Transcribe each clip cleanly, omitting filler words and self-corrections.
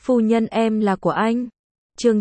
Phu nhân em là của anh. Chương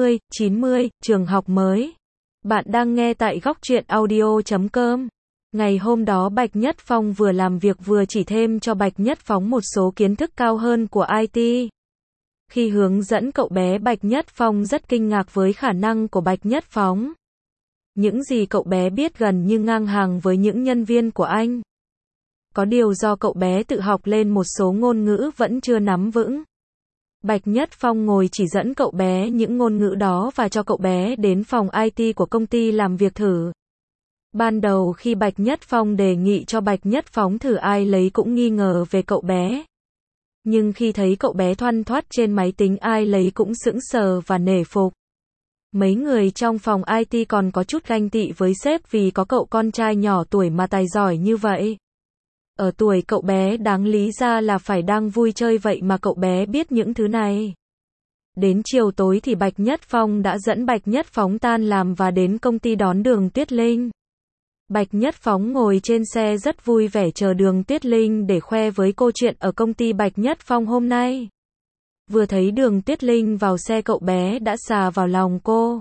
90, trường học mới. Bạn đang nghe tại góc truyện audio.com. Ngày hôm đó Bạch Nhất Phong vừa làm việc vừa chỉ thêm cho Bạch Nhất Phóng một số kiến thức cao hơn của IT. Khi hướng dẫn cậu bé, Bạch Nhất Phong rất kinh ngạc với khả năng của Bạch Nhất Phóng. Những gì cậu bé biết gần như ngang hàng với những nhân viên của anh. Có điều do cậu bé tự học lên một số ngôn ngữ vẫn chưa nắm vững. Bạch Nhất Phong ngồi chỉ dẫn cậu bé những ngôn ngữ đó và cho cậu bé đến phòng IT của công ty làm việc thử. Ban đầu khi Bạch Nhất Phong đề nghị cho Bạch Nhất Phóng thử, ai lấy cũng nghi ngờ về cậu bé. Nhưng khi thấy cậu bé thoăn thoắt trên máy tính, ai lấy cũng sững sờ và nể phục. Mấy người trong phòng IT còn có chút ganh tị với sếp vì có cậu con trai nhỏ tuổi mà tài giỏi như vậy. Ở tuổi cậu bé đáng lý ra là phải đang vui chơi, vậy mà cậu bé biết những thứ này. Đến chiều tối thì Bạch Nhất Phong đã dẫn Bạch Nhất Phóng tan làm và đến công ty đón Đường Tuyết Linh. Bạch Nhất Phóng ngồi trên xe rất vui vẻ chờ Đường Tuyết Linh để khoe với cô chuyện ở công ty Bạch Nhất Phong hôm nay. Vừa thấy Đường Tuyết Linh vào xe, cậu bé đã xà vào lòng cô.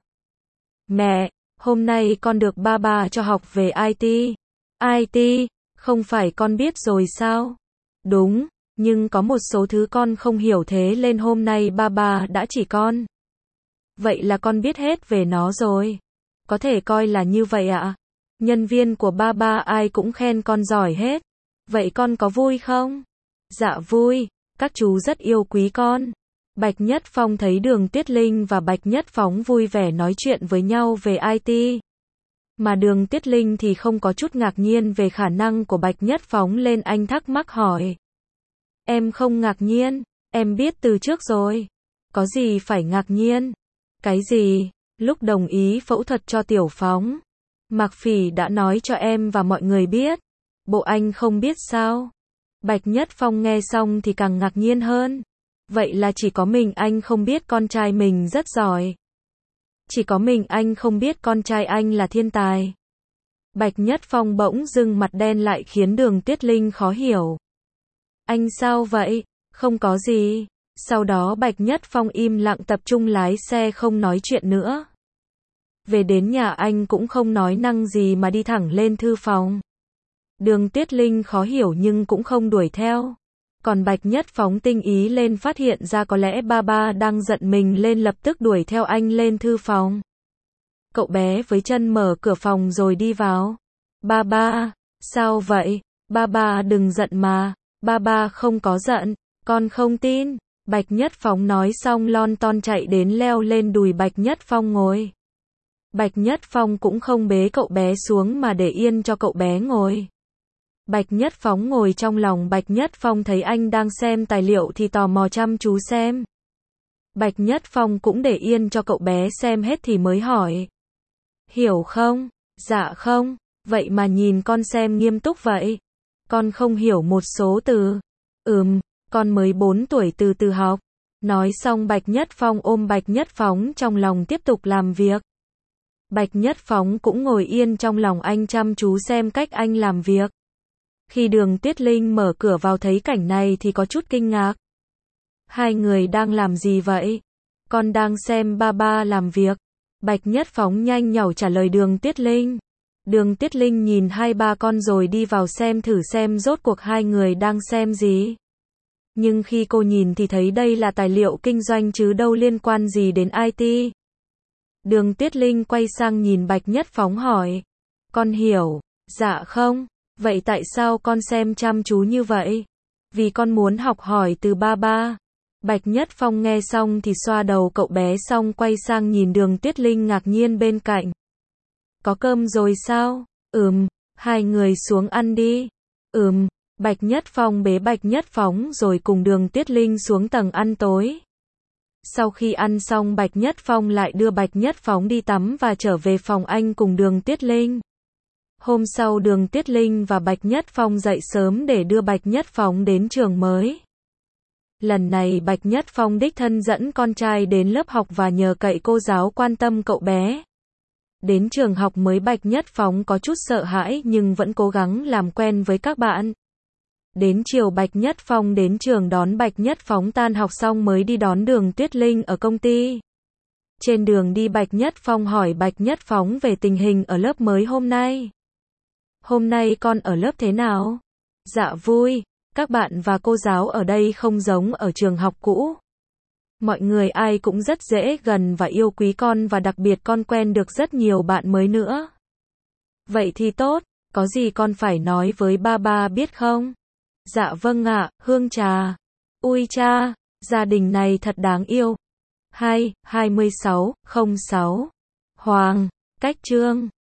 Mẹ, hôm nay con được ba cho học về IT. IT? Không phải con biết rồi sao? Đúng, nhưng có một số thứ con không hiểu, thế nên hôm nay ba đã chỉ con. Vậy là con biết hết về nó rồi. Có thể coi là như vậy ạ. Nhân viên của ba ai cũng khen con giỏi hết. Vậy con có vui không? Dạ vui, các chú rất yêu quý con. Bạch Nhất Phong thấy Đường Tuyết Linh và Bạch Nhất Phóng vui vẻ nói chuyện với nhau về IT. Mà Đường Tuyết Linh thì không có chút ngạc nhiên về khả năng của Bạch Nhất Phóng, lên anh thắc mắc hỏi. Em không ngạc nhiên, em biết từ trước rồi. Có gì phải ngạc nhiên? Cái gì? Lúc đồng ý phẫu thuật cho Tiểu Phóng, Mạc Phỉ đã nói cho em và mọi người biết. Bộ anh không biết sao? Bạch Nhất Phong nghe xong thì càng ngạc nhiên hơn. Vậy là chỉ có mình anh không biết con trai mình rất giỏi. Chỉ có mình anh không biết con trai anh là thiên tài. Bạch Nhất Phong bỗng dưng mặt đen lại khiến Đường Tuyết Linh khó hiểu. Anh sao vậy? Không có gì. Sau đó Bạch Nhất Phong im lặng tập trung lái xe không nói chuyện nữa. Về đến nhà anh cũng không nói năng gì mà đi thẳng lên thư phòng. Đường Tuyết Linh khó hiểu nhưng cũng không đuổi theo. Còn Bạch Nhất Phóng tinh ý lên, phát hiện ra có lẽ ba đang giận mình lên, lập tức đuổi theo anh lên thư phòng. Cậu bé với chân mở cửa phòng rồi đi vào. Ba, sao vậy? Ba đừng giận mà. Ba không có giận, con không tin. Bạch Nhất Phóng nói xong lon ton chạy đến leo lên đùi Bạch Nhất Phong ngồi. Bạch Nhất Phong cũng không bế cậu bé xuống mà để yên cho cậu bé ngồi. Bạch Nhất Phóng ngồi trong lòng Bạch Nhất Phong, thấy anh đang xem tài liệu thì tò mò chăm chú xem. Bạch Nhất Phong cũng để yên cho cậu bé xem hết thì mới hỏi. Hiểu không? Dạ không. Vậy mà nhìn con xem nghiêm túc vậy. Con không hiểu một số từ. Con mới 4 tuổi, từ từ học. Nói xong Bạch Nhất Phong ôm Bạch Nhất Phóng trong lòng tiếp tục làm việc. Bạch Nhất Phóng cũng ngồi yên trong lòng anh chăm chú xem cách anh làm việc. Khi Đường Tuyết Linh mở cửa vào thấy cảnh này thì có chút kinh ngạc. Hai người đang làm gì vậy? Con đang xem ba làm việc. Bạch Nhất Phóng nhanh nhảu trả lời Đường Tuyết Linh. Đường Tuyết Linh nhìn hai ba con rồi đi vào xem thử xem rốt cuộc hai người đang xem gì. Nhưng khi cô nhìn thì thấy đây là tài liệu kinh doanh chứ đâu liên quan gì đến IT. Đường Tuyết Linh quay sang nhìn Bạch Nhất Phóng hỏi. Con hiểu? Dạ không. Vậy tại sao con xem chăm chú như vậy? Vì con muốn học hỏi từ ba. Bạch Nhất Phong nghe xong thì xoa đầu cậu bé xong quay sang nhìn Đường Tuyết Linh ngạc nhiên bên cạnh. Có cơm rồi sao? Hai người xuống ăn đi. Bạch Nhất Phong bế Bạch Nhất Phóng rồi cùng Đường Tuyết Linh xuống tầng ăn tối. Sau khi ăn xong Bạch Nhất Phong lại đưa Bạch Nhất Phóng đi tắm và trở về phòng anh cùng Đường Tuyết Linh. Hôm sau Đường Tuyết Linh và Bạch Nhất Phong dậy sớm để đưa Bạch Nhất Phóng đến trường mới. Lần này Bạch Nhất Phong đích thân dẫn con trai đến lớp học và nhờ cậy cô giáo quan tâm cậu bé. Đến trường học mới Bạch Nhất Phóng có chút sợ hãi nhưng vẫn cố gắng làm quen với các bạn. Đến chiều Bạch Nhất Phong đến trường đón Bạch Nhất Phóng tan học xong mới đi đón Đường Tuyết Linh ở công ty. Trên đường đi Bạch Nhất Phong hỏi Bạch Nhất Phóng về tình hình ở lớp mới hôm nay. Hôm nay con ở lớp thế nào? Dạ vui, các bạn và cô giáo ở đây không giống ở trường học cũ. Mọi người ai cũng rất dễ gần và yêu quý con và đặc biệt con quen được rất nhiều bạn mới nữa. Vậy thì tốt, có gì con phải nói với ba biết không? Dạ vâng ạ, Hương Trà. Ui cha, gia đình này thật đáng yêu. 2606 Hoàng, Cách Chương